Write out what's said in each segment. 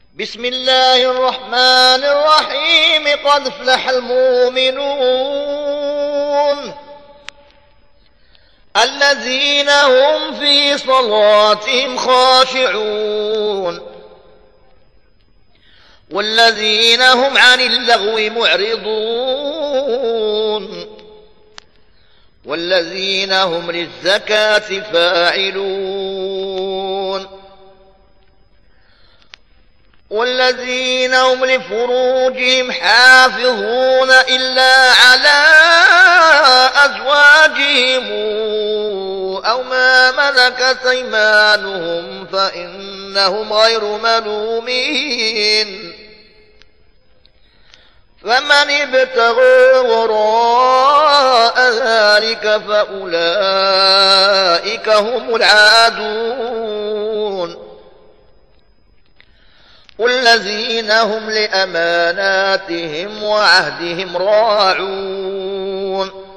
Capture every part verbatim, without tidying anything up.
بسم الله الرحمن الرحيم. قد افلح المؤمنون الذين هم في صلاتهم خاشعون والذين هم عن اللغو معرضون والذين هم للزكاة فاعلون والذين هم لفروجهم حافظون إلا على أزواجهم أو ما ملكت أيمانهم فإنهم غير ملومين. فمن ابتغى وراء ذلك فأولئك هم العادون والذين هم لأماناتهم وعهدهم راعون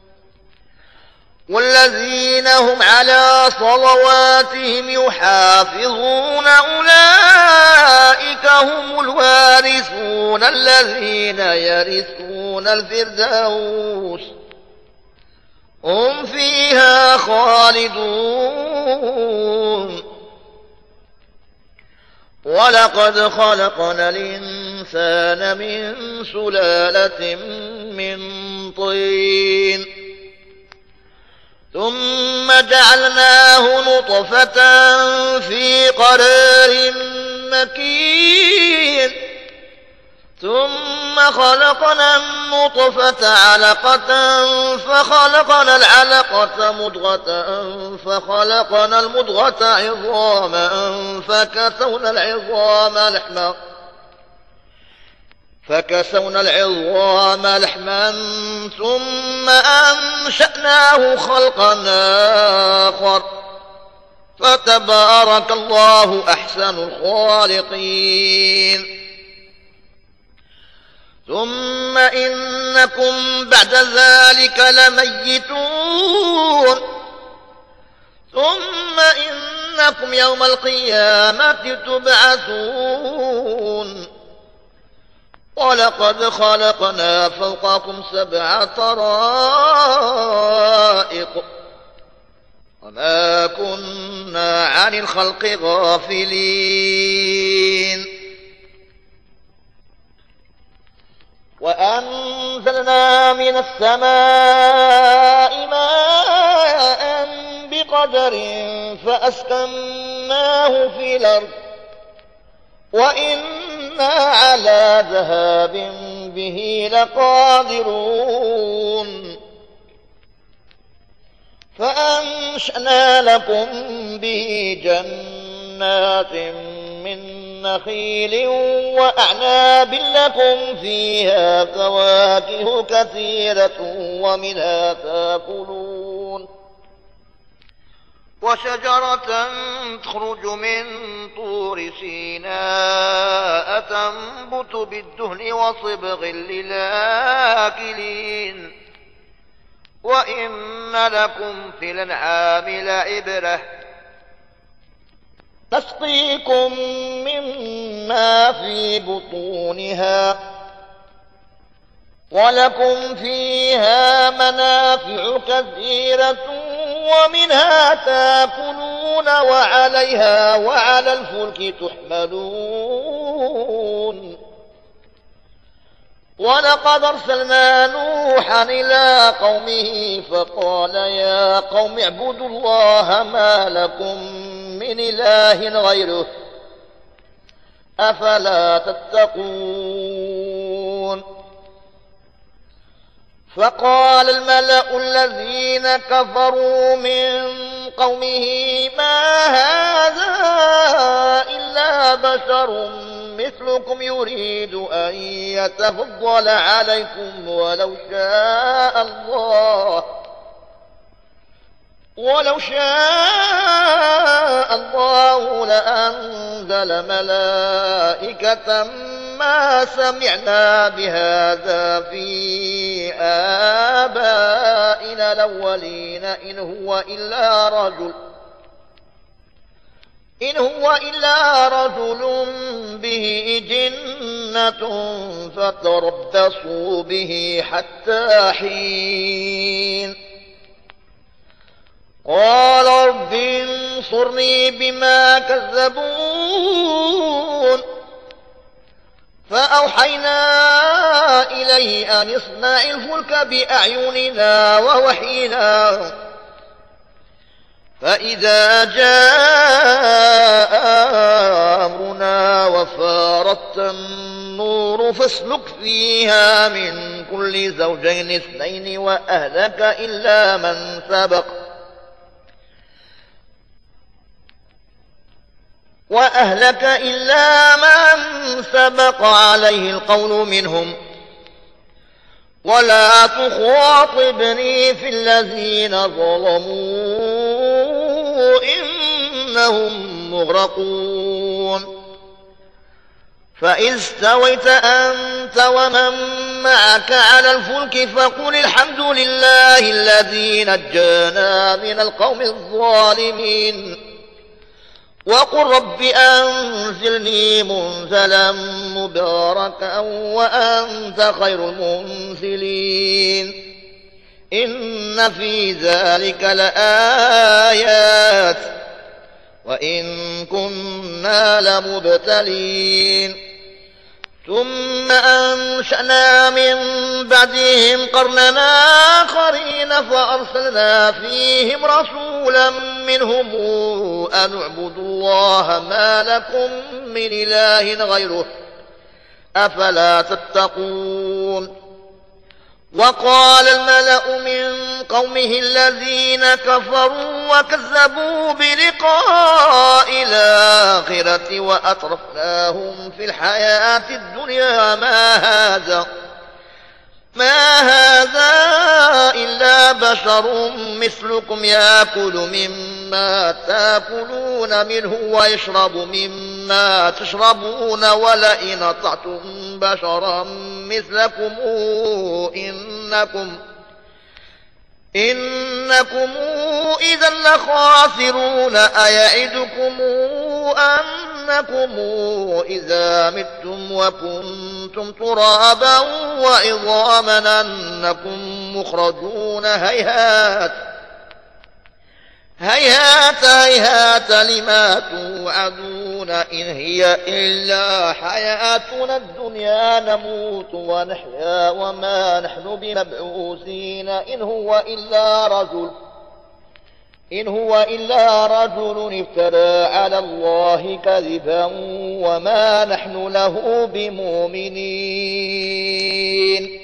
والذين هم على صلواتهم يحافظون أولئك هم الوارثون الذين يرثون الفردوس هم فيها خالدون. ولقد خلقنا الإنسان من سلالة من طين ثم جعلناه نطفة في قرار مكين ثم خلقنا النطفة علقة فخلقنا العلقة مضغة فخلقنا المضغة عظاما فكسونا العظام لحما فكسونا العظام لحما ثم أنشأناه خلقا آخر فتبارك الله أحسن الخالقين. ثم إنكم بعد ذلك لميتون ثم إنكم يوم القيامة تبعثون. ولقد خلقنا فوقكم سبع طرائق وما كنا عن الخلق غافلين. وأنزلنا من السماء ماء بقدر فأسكناه في الأرض وإنا على ذهاب به لقادرون. فأنشأنا لكم به جنات من نخيل وأعناب لكم فيها فواكه كثيرة ومنها تأكلون وشجرة تخرج من طور سيناء تنبت بالدهن وصبغ للآكلين. وإن لكم في الأنعام لعبرة تسقيكم مما في بطونها ولكم فيها منافع كثيرة ومنها تأكلون وعليها وعلى الفلك تحملون. ولقد أرسلنا نوحا إلى قومه فقال يا قوم اعبدوا الله ما لكم من إله غيره أفلا تتقون. فقال الملأ الذين كفروا من قومه ما هذا إلا بشر مثلكم يريد أن يتفضل عليكم ولو شاء الله ولو شاء الله لأنزل ملائكة ما سمعنا بهذا في آبائنا الأولين إن هو إلا رجل إن هو إلا رجل به جنة فتربصوا به حتى حين قال رب انصرني بما كذبون فأوحينا إليه أن اصنع الفلك بأعيننا ووحينا فإذا جاء أمرنا وفارت النور فاسلك فيها من كل زوجين اثنين وأهلك إلا من سبق وأهلك إلا من سبق عليه القول منهم ولا تخاطبني في الذين ظلموا إنهم مغرقون فإذ استويت أنت ومن معك على الفلك فقل الحمد لله الذي نجانا من القوم الظالمين وقل رب أنزلني منزلا مباركا وأنت خير المنزلين إن في ذلك لآيات وإن كنا لمبتلين ثم أنشأنا من بعدهم قرننا آخرين فأرسلنا فيهم رسولا منهم أن اعبدوا الله ما لكم من إله غيره أفلا تتقون وقال الملأ من قومه الذين كفروا وكذبوا بلقاء الآخرة وأترفناهم في الحياة الدنيا ما هذا ما هذا إلا بشر مثلكم يأكل مما تأكلون منه ويشرب مما تشربون ولئن أطعتم بشرا مثلكم إنكم إنكم إذا لخاسرون أيعدكم أنكم إذا متم وكنتم ترابا وعظاما أنكم مخرجون هيهات هيهات هيهات لما توعدون إن هي إلا حياتنا الدنيا نموت ونحيا وما نحن بمبعوثين إن هو إلا رجل إن هو إلا رجل افترى على الله كذبا وما نحن له بمؤمنين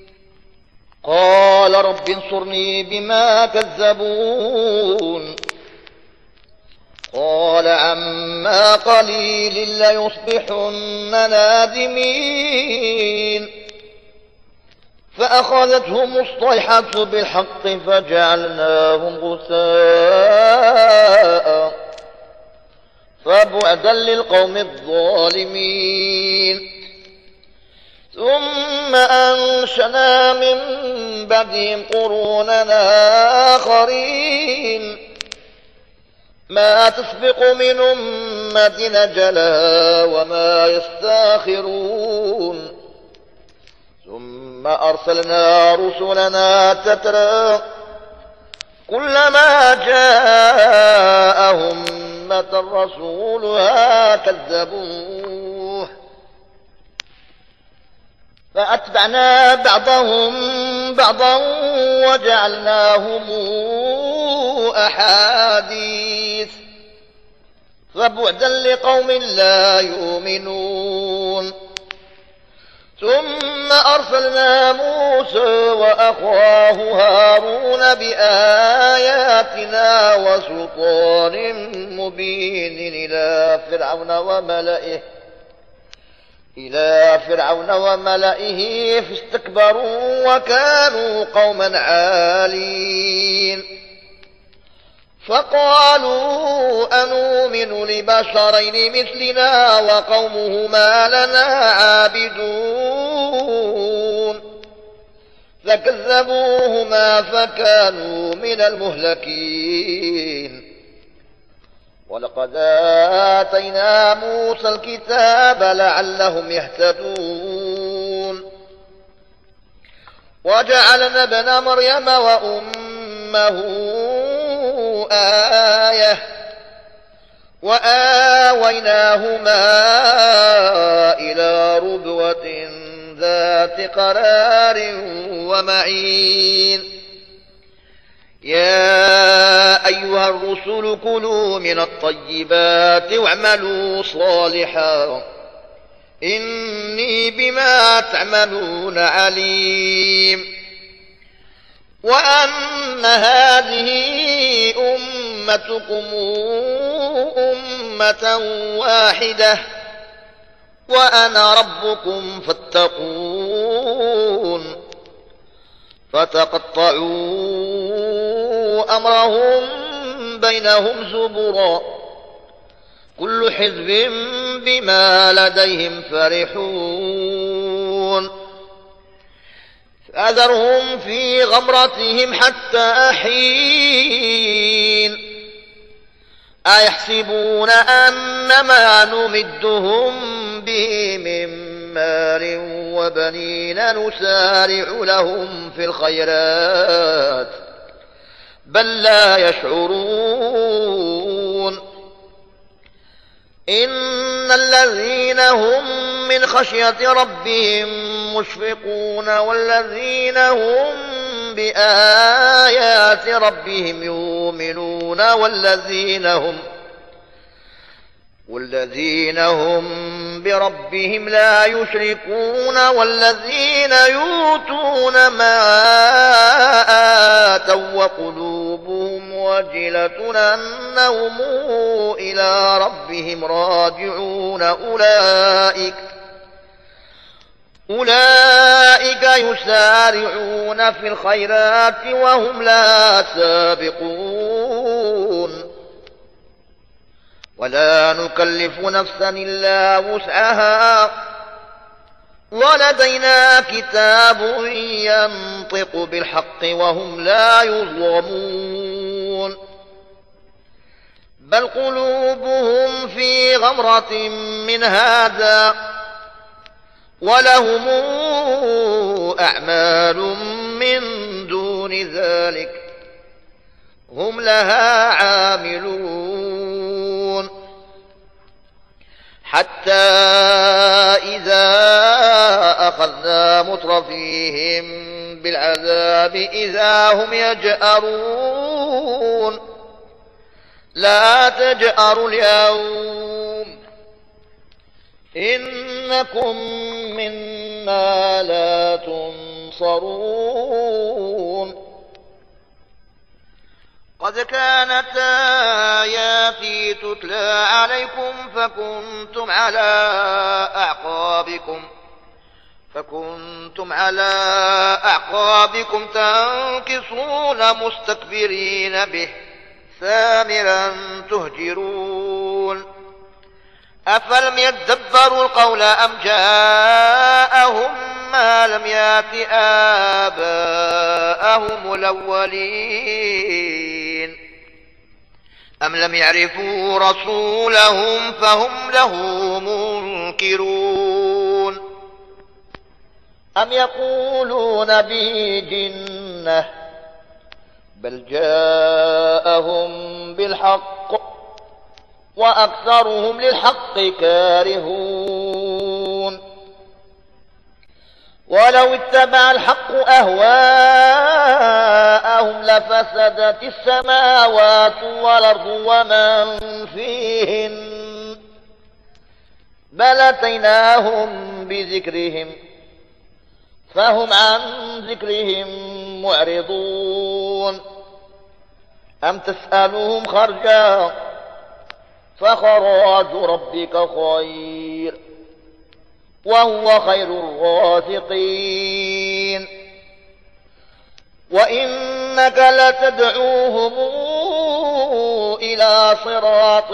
قال رب انصرني بما كذبون قال عما قليل ليصبحن نادمين فأخذتهم الصيحة بالحق فجعلناهم غثاء فبعدا للقوم الظالمين ثم أنشأنا من بعدهم قروننا آخرين ما تسبق من أمة أجلها وما يستاخرون ثم أرسلنا رسلنا تترى كلما جاءهم أمة رسولها كذبوه فأتبعنا بعضهم بعضا وجعلناهم أحاديث فبعدا لقوم لا يؤمنون ثم أرسلنا موسى وأخاه هارون بآياتنا وسلطان مبين إلى فرعون وملئه إلى فرعون وملئه فاستكبروا وكانوا قوما عالين فقالوا أنؤمن لبشرين مثلنا وقومهما لنا عابدون فكذبوهما فكانوا من المهلكين ولقد آتينا موسى الكتاب لعلهم يهتدون وجعلنا ابن مريم وأمه آية وآويناهما إلى ربوة ذات قرار ومعين يا أيها الرسل كلوا من الطيبات واعملوا صالحا إني بما تعملون عليم وأن هذه أمتكم أمة واحدة وأنا ربكم فاتقون فتقطعوا أمرهم بينهم زبرا كل حزب بما لديهم فرحون فأذرهم في غمرتهم حتى حين أيحسبون أنما نمدهم به من مال وبنين نسارع لهم في الخيرات بل لا يشعرون إن الذين هم من خشية ربهم مشفقون والذين هم بآيات ربهم يؤمنون والذين هم والذين هم بربهم لا يشركون والذين يؤتون ما آتوا وقلوبهم وجلة أنهم إلى ربهم راجعون أولئك أولئك يسارعون في الخيرات وهم لا سابقون ولا نكلف نفسا إلا وسعها ولدينا كتاب ينطق بالحق وهم لا يظلمون بل قلوبهم في غمرة من هذا ولهم أعمال من دون ذلك هم لها عاملون حتى إذا أخذنا مترفيهم بالعذاب إذا هم يجأرون لا تجأروا اليوم إنكم منا لا تنصرون قد كانت آياتي تتلى عليكم فكنتم على أعقابكم فكنتم على أعقابكم تنكصون مستكبرين به سامرا تهجرون أفلم يدبروا القول أم جاءهم ما لم يأت آباءهم الأولين أم لم يعرفوا رسولهم فهم له منكرون أم يقولون به جنة بل جاءهم بالحق وأكثرهم للحق كارهون ولو اتبع الحق أهواءهم لفسدت السماوات والأرض ومن فيهن بل أتيناهم بذكرهم فهم عن ذكرهم معرضون أم تسألهم خرجا فخراج ربك خير وهو خير الرازقين وإنك لتدعوهم إلى صراط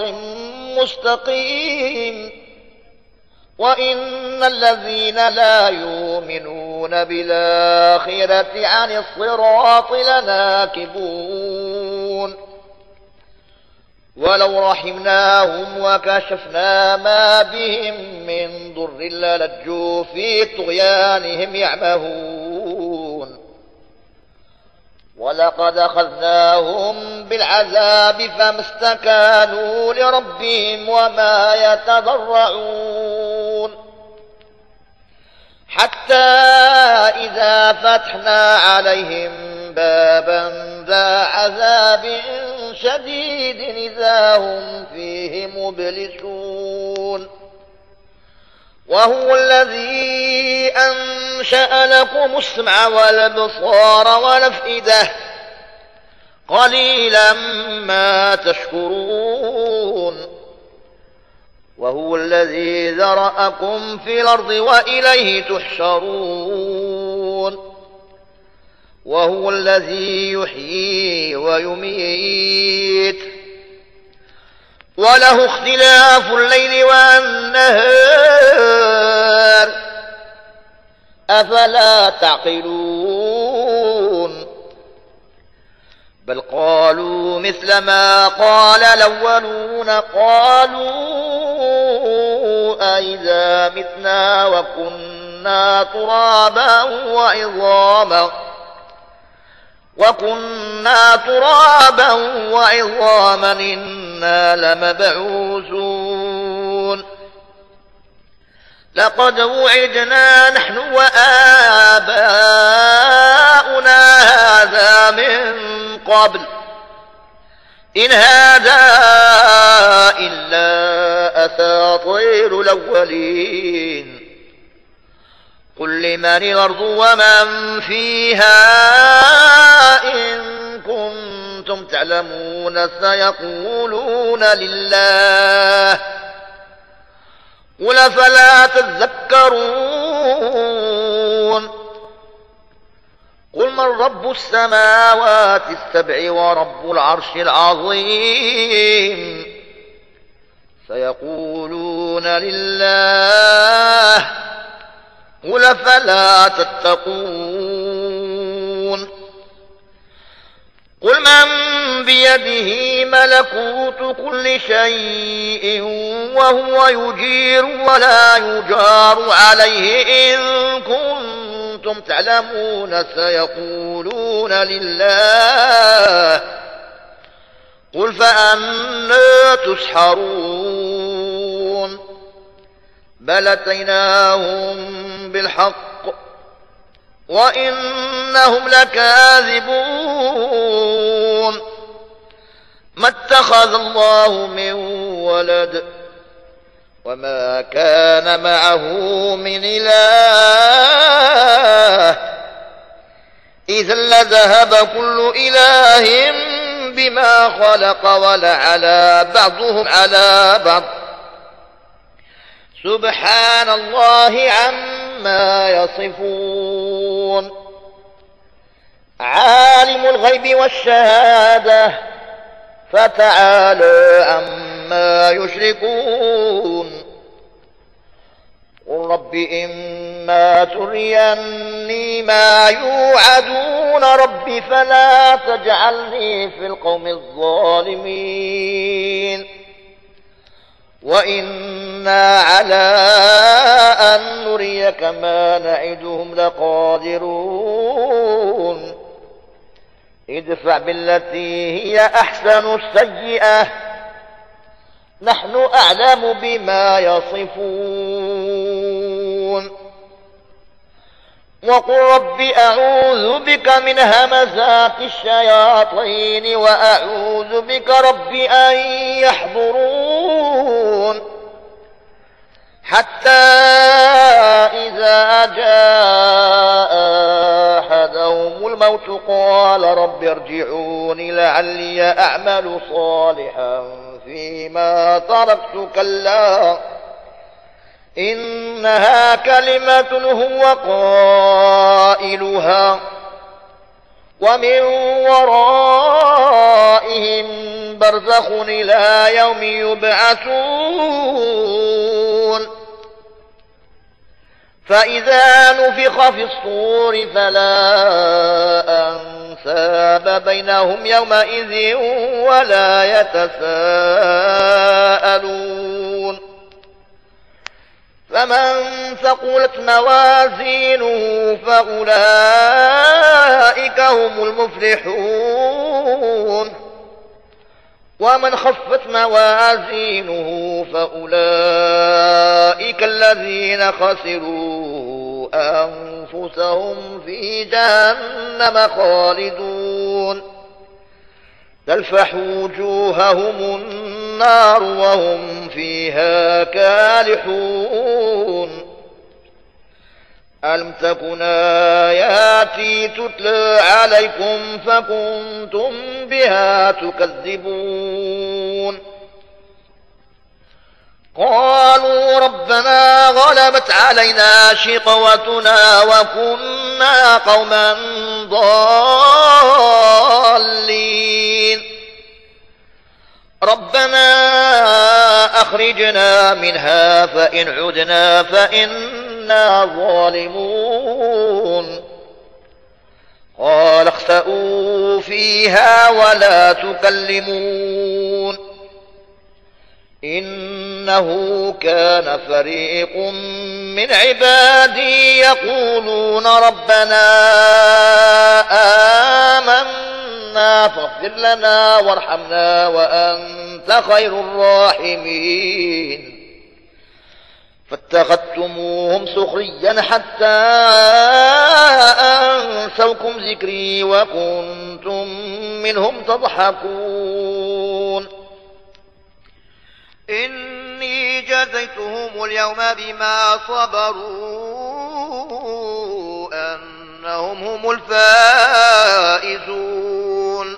مستقيم وإن الذين لا يؤمنون بالآخرة عن الصراط لناكبون ولو رحمناهم وكشفنا ما بهم من ضر للجوا في طغيانهم يعمهون ولقد أخذناهم بالعذاب فما استكانوا لربهم وما يتضرعون حتى إذا فتحنا عليهم بابا ذا عذاب شديد إذا هم فيه مبلسون وهو الذي أنشأ لكم السمع والبصار والأفئدة قليلا ما تشكرون وهو الذي ذرأكم في الأرض وإليه تحشرون وهو الذي يحيي ويميت وله اختلاف الليل والنهار أفلا تعقلون بل قالوا مثل ما قال الأولون قالوا أئذا متنا وكنا ترابا وعظاما وكنا ترابا وعظاما إنا لمبعوثون لقد وعدنا نحن وآباؤنا هذا من قبل إن هذا إلا أساطير الأولين قل لمن الأرض ومن فيها إن كنتم تعلمون سيقولون لله قل فلا تذكرون قل من رب السماوات السبع ورب العرش العظيم سيقولون لله قل فلا تتقون قل من بيده ملكوت كل شيء وهو يجير ولا يجار عليه إن كنتم تعلمون سيقولون لله قل فأنى تسحرون بل أتيناهم بالحق وإنهم لكاذبون ما اتخذ الله من ولد وما كان معه من إله إذا لذهب كل إله بما خلق ولعلى بعضهم على بعض سبحان الله عما يصفون عالم الغيب والشهادة فتعالى عما يشركون قل رب إما تريني ما يوعدون رب فلا تجعلني في القوم الظالمين وإنا على أن نريك ما نعدهم لقادرون ادفع بالتي هي أحسن السيئة نحن أعلم بما يصفون وقل رب أعوذ بك من همزات الشياطين وأعوذ بك رب أن يحضرون حتى إذا جاء أحدهم الموت قال رب ارجعون لعلي أعمل صالحا فيما تركت كلا إنها كلمة هو قائلها ومن ورائهم برزخ إلى يوم يبعثون فإذا نفخ في الصور فلا أنساب بينهم يومئذ ولا يتساءلون فمن ثقلت موازينه فأولئك هم المفلحون ومن خفت موازينه فأولئك الذين خسروا أنفسهم في جهنم خالدون تلفح وجوههم النار وهم فيها كالحون ألم تكن آياتي تتلى عليكم فكنتم بها تكذبون قالوا ربنا غلبت علينا شقوتنا وكنا قوما ضالين ربنا أخرجنا منها فإن عدنا فإنا ظالمون قال اخسئوا فيها ولا تكلمون إنه كان فريق من عبادي يقولون ربنا آمنا فاغفر لنا وارحمنا وأنت خير الراحمين فاتخذتموهم سخريا حتى أنسوكم ذكري وكنتم منهم تضحكون إني جزيتهم اليوم بما صبروا أنهم هم الفائزون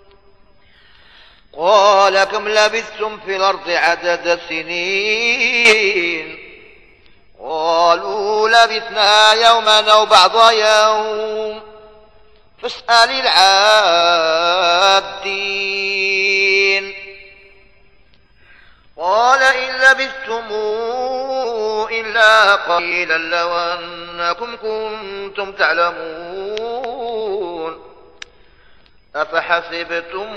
قال كم لبثتم في الأرض عدد سنين قالوا لبثنا يوما أو بعض يوم فاسأل العادين قال إن لبثتم إلا قليلا لو أنكم كنتم تعلمون أفحسبتم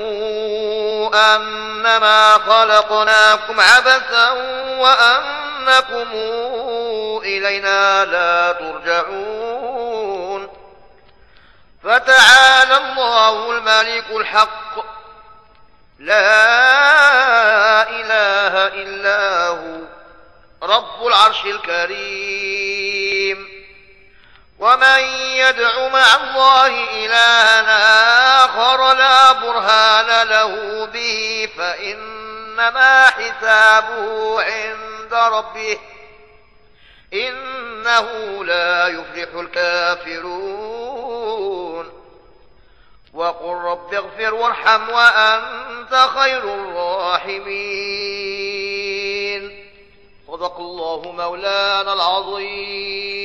أنما خلقناكم عبثا وأنكم إلينا لا ترجعون فتعالى الله الملك الحق لا إله إلا هو رب العرش الكريم ومن يدع مع الله إلها آخر لا برهان له به فإنما حسابه عند ربه إنه لا يفلح الكافرون وقل رب اغفر وارحم وأنت خير الراحمين صدق الله مولانا العظيم.